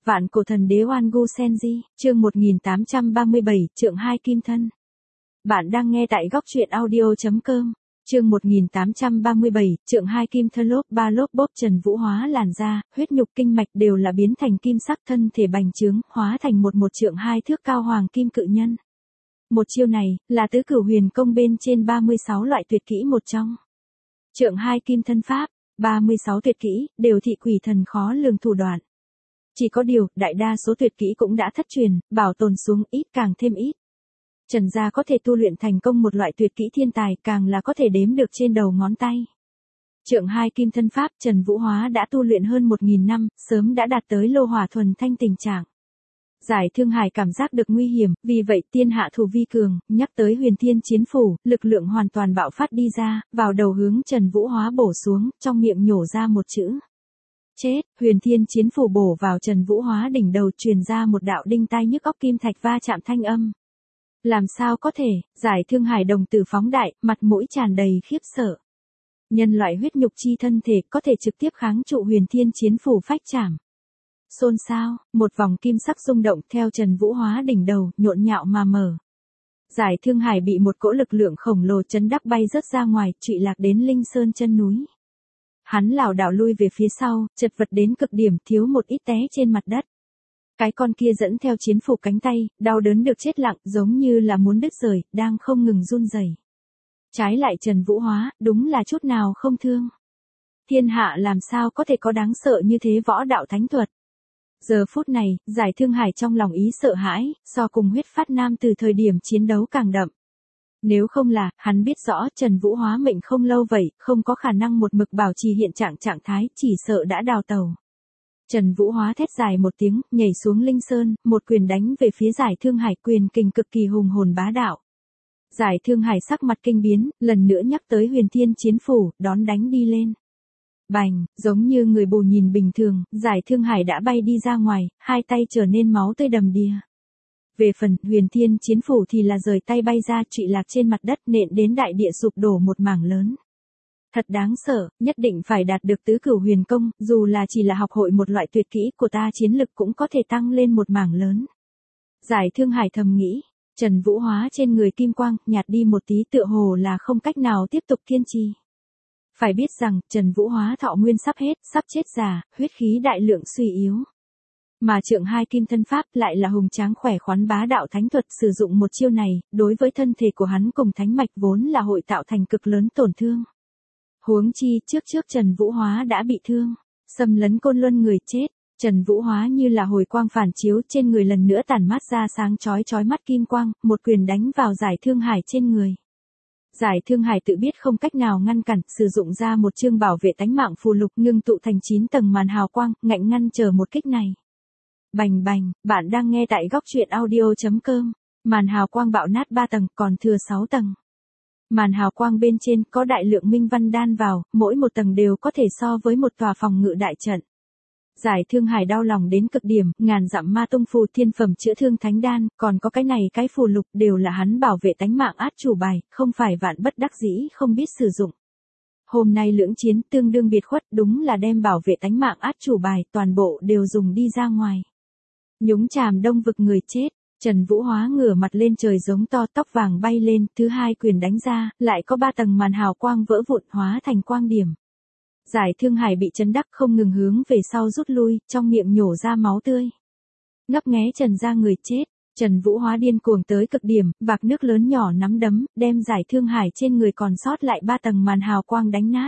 Vạn cổ thần đế Oan Gu Senji, chương 1837, trượng hai kim thân. Bạn đang nghe tại góc truyện audio.com. Chương 1837, trượng hai kim thân. Lốp ba lốp bốp. Trần Vũ hóa làn da, huyết nhục kinh mạch đều là biến thành kim sắc, thân thể bành trướng, hóa thành một trượng hai thước cao hoàng kim cự nhân. Một chiêu này, là tứ cửu huyền công bên trên 36 loại tuyệt kỹ một trong. Trượng hai kim thân pháp, 36 tuyệt kỹ, đều thị quỷ thần khó lường thủ đoạn. Chỉ có điều, đại đa số tuyệt kỹ cũng đã thất truyền, bảo tồn xuống ít càng thêm ít. Trần gia có thể tu luyện thành công một loại tuyệt kỹ thiên tài, càng là có thể đếm được trên đầu ngón tay. Trượng hai kim thân pháp, Trần Vũ hóa đã tu luyện hơn 1000 năm, sớm đã đạt tới lô hỏa thuần thanh tình trạng. Giải Thương Hải cảm giác được nguy hiểm, vì vậy tiên hạ thủ vi cường, nhắc tới Huyền Thiên Chiến Phủ, lực lượng hoàn toàn bạo phát đi ra, vào đầu hướng Trần Vũ hóa bổ xuống, trong miệng nhổ ra một chữ. Chết. Huyền Thiên Chiến Phủ bổ vào Trần Vũ hóa đỉnh đầu, truyền ra một đạo đinh tai nhức óc kim thạch va chạm thanh âm. Làm sao có thể? Giải Thương Hải đồng tử phóng đại, mặt mũi tràn đầy khiếp sợ. Nhân loại huyết nhục chi thân thể có thể trực tiếp kháng trụ Huyền Thiên Chiến Phủ phách chạm. Xôn xao, một vòng kim sắc rung động theo Trần Vũ hóa đỉnh đầu, nhộn nhạo mà mở. Giải Thương Hải bị một cỗ lực lượng khổng lồ chấn đắc bay rớt ra ngoài, trụy lạc đến Linh Sơn chân núi. Hắn lảo đảo lui về phía sau, chật vật đến cực điểm, thiếu một ít té trên mặt đất. Cái con kia dẫn theo chiến phủ cánh tay, đau đớn được chết lặng, giống như là muốn đứt rời, đang không ngừng run rẩy. Trái lại Trần Vũ hóa, đúng là chút nào không thương. Thiên hạ làm sao có thể có đáng sợ như thế võ đạo thánh thuật. Giờ phút này, Giải Thương Hải trong lòng ý sợ hãi, so cùng huyết phát nam từ thời điểm chiến đấu càng đậm. Nếu không là, hắn biết rõ Trần Vũ hóa mệnh không lâu vậy, không có khả năng một mực bảo trì hiện trạng thái, chỉ sợ đã đào tẩu. Trần Vũ hóa thét dài một tiếng, nhảy xuống Linh Sơn, một quyền đánh về phía Giải Thương Hải, quyền kình cực kỳ hùng hồn bá đạo. Giải Thương Hải sắc mặt kinh biến, lần nữa nhắc tới Huyền Thiên Chiến Phủ, đón đánh đi lên. Bành, giống như người bù nhìn bình thường, Giải Thương Hải đã bay đi ra ngoài, hai tay trở nên máu tươi đầm đìa. Về phần Huyền Thiên Chiến Phủ thì là rời tay bay ra, trụy lạc trên mặt đất, nện đến đại địa sụp đổ một mảng lớn. Thật đáng sợ, nhất định phải đạt được tứ cửu huyền công, dù là chỉ là học hội một loại tuyệt kỹ của ta, chiến lực cũng có thể tăng lên một mảng lớn. Giải Thương Hải thầm nghĩ, Trần Vũ hóa trên người kim quang, nhạt đi một tí, tựa hồ là không cách nào tiếp tục kiên trì. Phải biết rằng, Trần Vũ hóa thọ nguyên sắp hết, sắp chết già, huyết khí đại lượng suy yếu. Mà trượng hai kim thân pháp lại là hùng tráng khỏe khoắn bá đạo thánh thuật, sử dụng một chiêu này, đối với thân thể của hắn cùng thánh mạch vốn là hội tạo thành cực lớn tổn thương. Huống chi, trước Trần Vũ hóa đã bị thương, xâm lấn côn luân người chết, Trần Vũ hóa như là hồi quang phản chiếu, trên người lần nữa tản mát ra sáng chói mắt kim quang, một quyền đánh vào Giải Thương Hải trên người. Giải Thương Hải tự biết không cách nào ngăn cản, sử dụng ra một chương bảo vệ tánh mạng phù lục, ngưng tụ thành 9 tầng màn hào quang, ngạnh ngăn chờ một kích này. Bành bành, bạn đang nghe tại góc truyện audio.com. Màn hào quang bạo nát 3 tầng, còn thừa 6 tầng. Màn hào quang bên trên có đại lượng minh văn đan vào, mỗi một tầng đều có thể so với một tòa phòng ngự đại trận. Giải Thương Hải đau lòng đến cực điểm, ngàn dặm ma tông phù, thiên phẩm chữa thương thánh đan, còn có cái này cái phù lục, đều là hắn bảo vệ tánh mạng át chủ bài, không phải vạn bất đắc dĩ không biết sử dụng. Hôm nay lưỡng chiến tương đương biệt khuất, đúng là đem bảo vệ tánh mạng át chủ bài, toàn bộ đều dùng đi ra ngoài. Nhúng chàm đông vực người chết. Trần Vũ hóa ngửa mặt lên trời giống to, tóc vàng bay lên, thứ hai quyền đánh ra, lại có 3 tầng màn hào quang vỡ vụn, hóa thành quang điểm. Giải Thương Hải bị chấn đắc, không ngừng hướng về sau rút lui, trong miệng nhổ ra máu tươi. Ngấp nghé Trần ra người chết, Trần Vũ hóa điên cuồng tới cực điểm, vạc nước lớn nhỏ nắm đấm, đem Giải Thương Hải trên người còn sót lại 3 tầng màn hào quang đánh nát.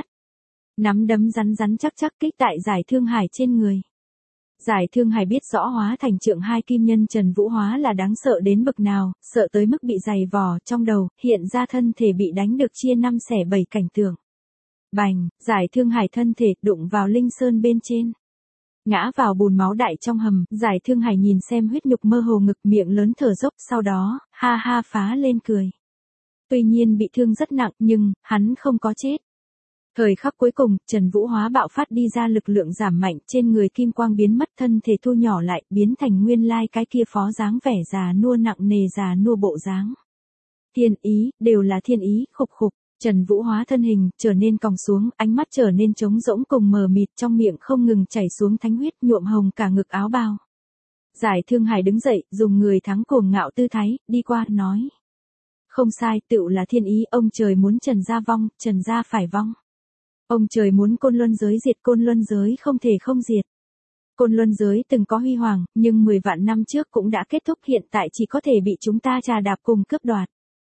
Nắm đấm rắn chắc kích tại Giải Thương Hải trên người. Giải Thương Hải biết rõ hóa thành trượng hai kim nhân Trần Vũ hóa là đáng sợ đến bậc nào, sợ tới mức bị dày vò, trong đầu, hiện ra thân thể bị đánh được chia 5 xẻ 7 cảnh tượng. Bành, Giải Thương Hải thân thể đụng vào Linh Sơn bên trên. Ngã vào bùn máu đại trong hầm, Giải Thương Hải nhìn xem huyết nhục mơ hồ ngực, miệng lớn thở dốc, sau đó, ha ha phá lên cười. Tuy nhiên bị thương rất nặng, nhưng, hắn không có chết. Thời khắc cuối cùng, Trần Vũ hóa bạo phát đi ra lực lượng giảm mạnh, trên người kim quang biến mất, thân thể thu nhỏ lại, biến thành nguyên lai cái kia phó dáng vẻ già nua nặng nề già nua bộ dáng. Thiên ý, đều là thiên ý, khục. Trần Vũ hóa thân hình, trở nên còng xuống, ánh mắt trở nên trống rỗng cùng mờ mịt, trong miệng không ngừng chảy xuống thánh huyết, nhuộm hồng cả ngực áo bào. Giải Thương Hải đứng dậy, dùng người thắng cuồng ngạo tư thái, đi qua, nói. Không sai, tựu là thiên ý, ông trời muốn Trần gia vong, Trần gia phải vong. Ông trời muốn Côn Luân giới diệt, Côn Luân giới không thể không diệt. Côn Luân giới từng có huy hoàng, nhưng 10 vạn năm trước cũng đã kết thúc, hiện tại chỉ có thể bị chúng ta trà đạp cùng cướp đoạt.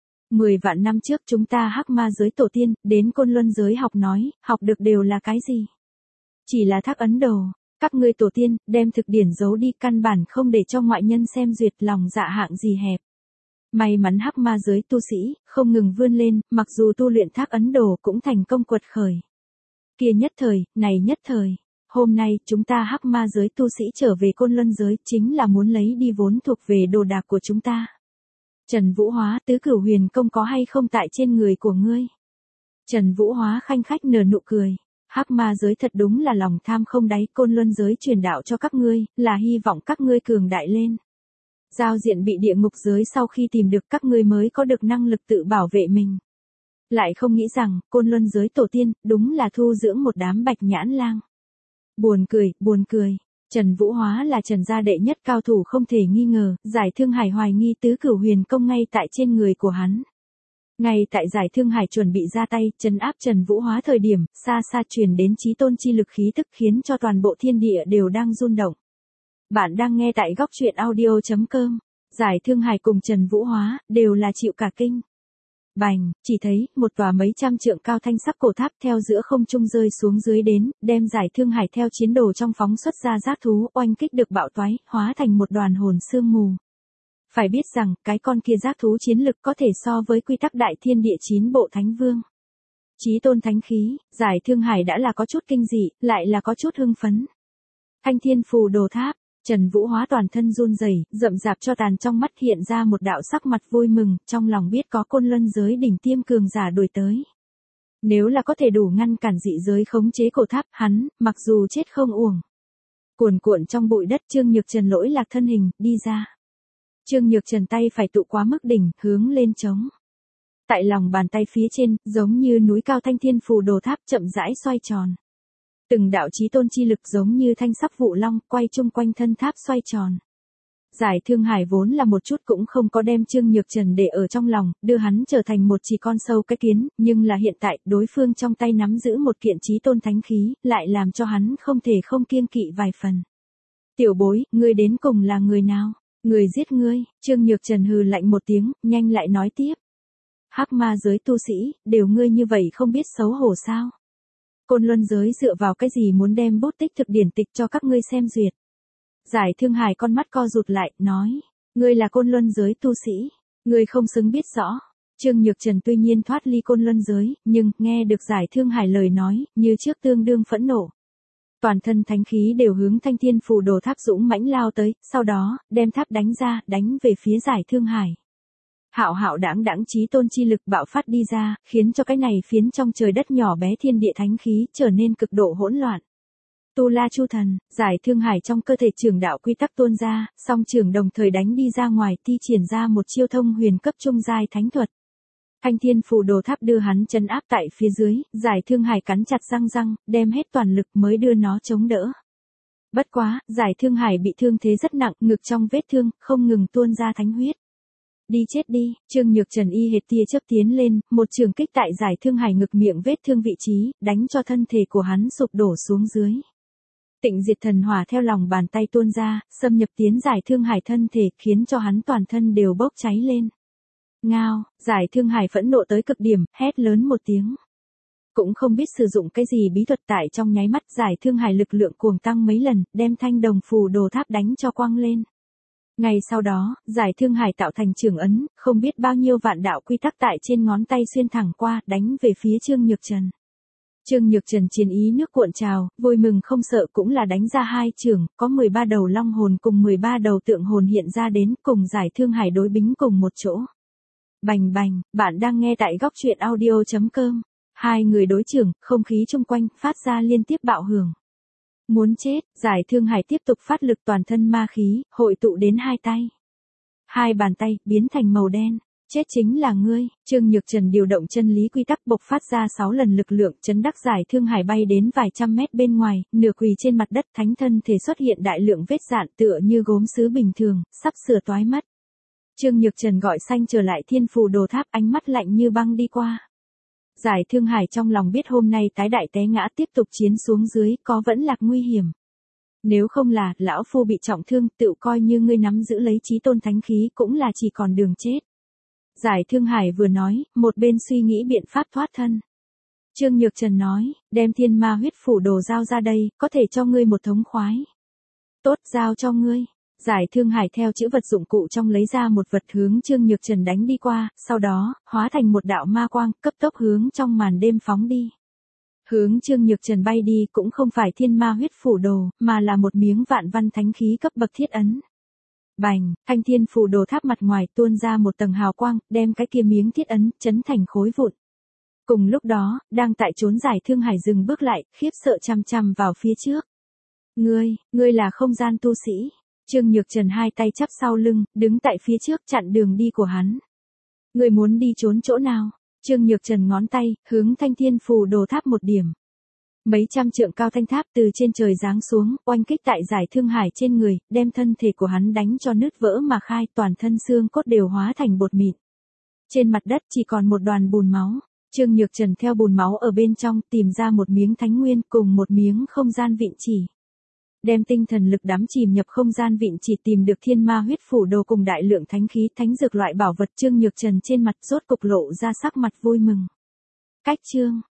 10 vạn năm trước chúng ta hắc ma giới tổ tiên, đến Côn Luân giới học nói, học được đều là cái gì? Chỉ là thác ấn đồ, các ngươi tổ tiên, đem thực điển giấu đi, căn bản không để cho ngoại nhân xem duyệt, lòng dạ hạng gì hẹp. May mắn hắc ma giới tu sĩ, không ngừng vươn lên, mặc dù tu luyện thác ấn đồ cũng thành công quật khởi. Kia nhất thời, này nhất thời. Hôm nay, chúng ta hắc ma giới tu sĩ trở về Côn Luân giới, chính là muốn lấy đi vốn thuộc về đồ đạc của chúng ta. Trần Vũ Hóa, tứ cửu huyền công có hay không tại trên người của ngươi? Trần Vũ Hóa khanh khách nở nụ cười. Hắc ma giới thật đúng là lòng tham không đáy, Côn Luân giới truyền đạo cho các ngươi, là hy vọng các ngươi cường đại lên. Giao diện bị địa ngục giới sau khi tìm được các ngươi mới có được năng lực tự bảo vệ mình. Lại không nghĩ rằng, Côn Luân giới tổ tiên, đúng là thu dưỡng một đám bạch nhãn lang. Buồn cười, buồn cười. Trần Vũ Hóa là Trần gia đệ nhất cao thủ không thể nghi ngờ, Giải Thương Hải hoài nghi tứ cửu huyền công ngay tại trên người của hắn. Ngay tại Giải Thương Hải chuẩn bị ra tay, trấn áp Trần Vũ Hóa thời điểm, xa xa truyền đến chí tôn chi lực khí tức khiến cho toàn bộ thiên địa đều đang rung động. Bạn đang nghe tại góc truyện audio.com. Giải Thương Hải cùng Trần Vũ Hóa, đều là chịu cả kinh. Bành, chỉ thấy, một tòa mấy trăm trượng cao thanh sắc cổ tháp theo giữa không trung rơi xuống dưới đến, đem Giải Thương Hải theo chiến đồ trong phóng xuất ra giác thú, oanh kích được bạo toái, hóa thành một đoàn hồn sương mù. Phải biết rằng, cái con kia giác thú chiến lực có thể so với quy tắc đại thiên địa 9 bộ thánh vương. Chí tôn thánh khí, Giải Thương Hải đã là có chút kinh dị, lại là có chút hưng phấn. Thanh thiên phù đồ tháp. Trần Vũ Hóa toàn thân run rẩy, rậm rạp cho tàn trong mắt hiện ra một đạo sắc mặt vui mừng, trong lòng biết có Côn Luân giới đỉnh tiêm cường giả đuổi tới. Nếu là có thể đủ ngăn cản dị giới khống chế cổ tháp, hắn, mặc dù chết không uổng. Cuồn cuộn trong bụi đất, Trương Nhược Trần lỗi lạc thân hình, đi ra. Trương Nhược Trần tay phải tụ quá mức đỉnh, hướng lên trống. Tại lòng bàn tay phía trên, giống như núi cao thanh thiên phù đồ tháp chậm rãi xoay tròn. Từng đạo chí tôn chi lực giống như thanh sắc vụ long, quay chung quanh thân tháp xoay tròn. Giải Thương Hải vốn là một chút cũng không có đem Trương Nhược Trần để ở trong lòng, đưa hắn trở thành một chỉ con sâu cái kiến, nhưng là hiện tại, đối phương trong tay nắm giữ một kiện chí tôn thánh khí, lại làm cho hắn không thể không kiêng kỵ vài phần. Tiểu bối, ngươi đến cùng là người nào? Người giết ngươi, Trương Nhược Trần hừ lạnh một tiếng, nhanh lại nói tiếp. Hắc ma giới tu sĩ, đều ngươi như vậy không biết xấu hổ sao? Côn Luân giới dựa vào cái gì muốn đem bút tích thực điển tịch cho các ngươi xem duyệt? Giải Thương Hải con mắt co rụt lại, nói. Ngươi là Côn Luân giới tu sĩ. Ngươi không xứng biết rõ. Trương Nhược Trần tuy nhiên thoát ly Côn Luân giới, nhưng, nghe được Giải Thương Hải lời nói, như trước tương đương phẫn nộ. Toàn thân thánh khí đều hướng thanh thiên phù đồ tháp dũng mãnh lao tới, sau đó, đem tháp đánh ra, đánh về phía Giải Thương Hải. Hạo hạo đãng đãng chí tôn chi lực bạo phát đi ra, khiến cho cái này phiến trong trời đất nhỏ bé thiên địa thánh khí trở nên cực độ hỗn loạn. Tu La Chu Thần, Giải Thương Hải trong cơ thể trường đạo quy tắc tuôn ra, song trường đồng thời đánh đi ra ngoài, thi triển ra một chiêu thông huyền cấp trung giai thánh thuật. Thanh thiên phù đồ tháp đưa hắn trấn áp tại phía dưới, Giải Thương Hải cắn chặt răng răng, đem hết toàn lực mới đưa nó chống đỡ. Bất quá, Giải Thương Hải bị thương thế rất nặng, ngực trong vết thương, không ngừng tuôn ra thánh huyết. Đi chết đi, Trương Nhược Trần y hệt tia chớp tiến lên, một trường kích tại Giải Thương Hải ngực miệng vết thương vị trí, đánh cho thân thể của hắn sụp đổ xuống dưới. Tịnh diệt thần hỏa theo lòng bàn tay tuôn ra, xâm nhập tiến Giải Thương Hải thân thể, khiến cho hắn toàn thân đều bốc cháy lên. Ngao, Giải Thương Hải phẫn nộ tới cực điểm, hét lớn một tiếng. Cũng không biết sử dụng cái gì bí thuật, tại trong nháy mắt Giải Thương Hải lực lượng cuồng tăng mấy lần, đem thanh đồng phù đồ tháp đánh cho quăng lên. Ngay sau đó, Giải Thương Hải tạo thành trường ấn, không biết bao nhiêu vạn đạo quy tắc tại trên ngón tay xuyên thẳng qua, đánh về phía Trương Nhược Trần. Trương Nhược Trần chiến ý nước cuộn trào, vui mừng không sợ cũng là đánh ra hai trường, có 13 đầu long hồn cùng 13 đầu tượng hồn hiện ra đến, cùng Giải Thương Hải đối bính cùng một chỗ. Bành bành, bạn đang nghe tại góc truyện audio.com. Hai người đối chưởng, không khí chung quanh phát ra liên tiếp bạo hưởng. Muốn chết, Giải Thương Hải tiếp tục phát lực toàn thân ma khí, hội tụ đến hai tay. Hai bàn tay, biến thành màu đen. Chết chính là ngươi. Trương Nhược Trần điều động chân lý quy tắc bộc phát ra 6 lần lực lượng chấn đắc Giải Thương Hải bay đến vài trăm mét bên ngoài, nửa quỳ trên mặt đất, thánh thân thể xuất hiện đại lượng vết rạn tựa như gốm sứ bình thường, sắp sửa toái mắt. Trương Nhược Trần gọi xanh trở lại Thiên Phù Đồ Tháp, ánh mắt lạnh như băng đi qua. Giải Thương Hải trong lòng biết hôm nay tái đại té ngã tiếp tục chiến xuống dưới có vẫn lạc nguy hiểm. Nếu không là, lão phu bị trọng thương, tự coi như ngươi nắm giữ lấy chí tôn thánh khí cũng là chỉ còn đường chết. Giải Thương Hải vừa nói, một bên suy nghĩ biện pháp thoát thân. Trương Nhược Trần nói, đem thiên ma huyết phủ đồ giao ra đây, có thể cho ngươi một thống khoái. Tốt, giao cho ngươi. Giải Thương Hải theo chữ vật dụng cụ trong lấy ra một vật hướng Trương Nhược Trần đánh đi qua, sau đó, hóa thành một đạo ma quang, cấp tốc hướng trong màn đêm phóng đi. Hướng Trương Nhược Trần bay đi cũng không phải thiên ma huyết phủ đồ, mà là một miếng vạn văn thánh khí cấp bậc thiết ấn. Bành, thanh thiên phù đồ tháp mặt ngoài tuôn ra một tầng hào quang, đem cái kia miếng thiết ấn chấn thành khối vụn. Cùng lúc đó, đang tại trốn Giải Thương Hải dừng bước lại, khiếp sợ chằm chằm vào phía trước. Ngươi là không gian tu sĩ. Trương Nhược Trần hai tay chắp sau lưng, đứng tại phía trước chặn đường đi của hắn. Ngươi muốn đi trốn chỗ nào? Trương Nhược Trần ngón tay, hướng thanh thiên phù đồ tháp một điểm. Mấy trăm trượng cao thanh tháp từ trên trời giáng xuống, oanh kích tại Giải Thương Hải trên người, đem thân thể của hắn đánh cho nứt vỡ mà khai, toàn thân xương cốt đều hóa thành bột mịn. Trên mặt đất chỉ còn một đoàn bùn máu. Trương Nhược Trần theo bùn máu ở bên trong tìm ra một miếng thánh nguyên cùng một miếng không gian vịn chỉ. Đem tinh thần lực đắm chìm nhập không gian vịn chỉ tìm được thiên ma huyết phủ đồ cùng đại lượng thánh khí thánh dược loại bảo vật. Trương Nhược Trần trên mặt rốt cục lộ ra sắc mặt vui mừng. Cách chương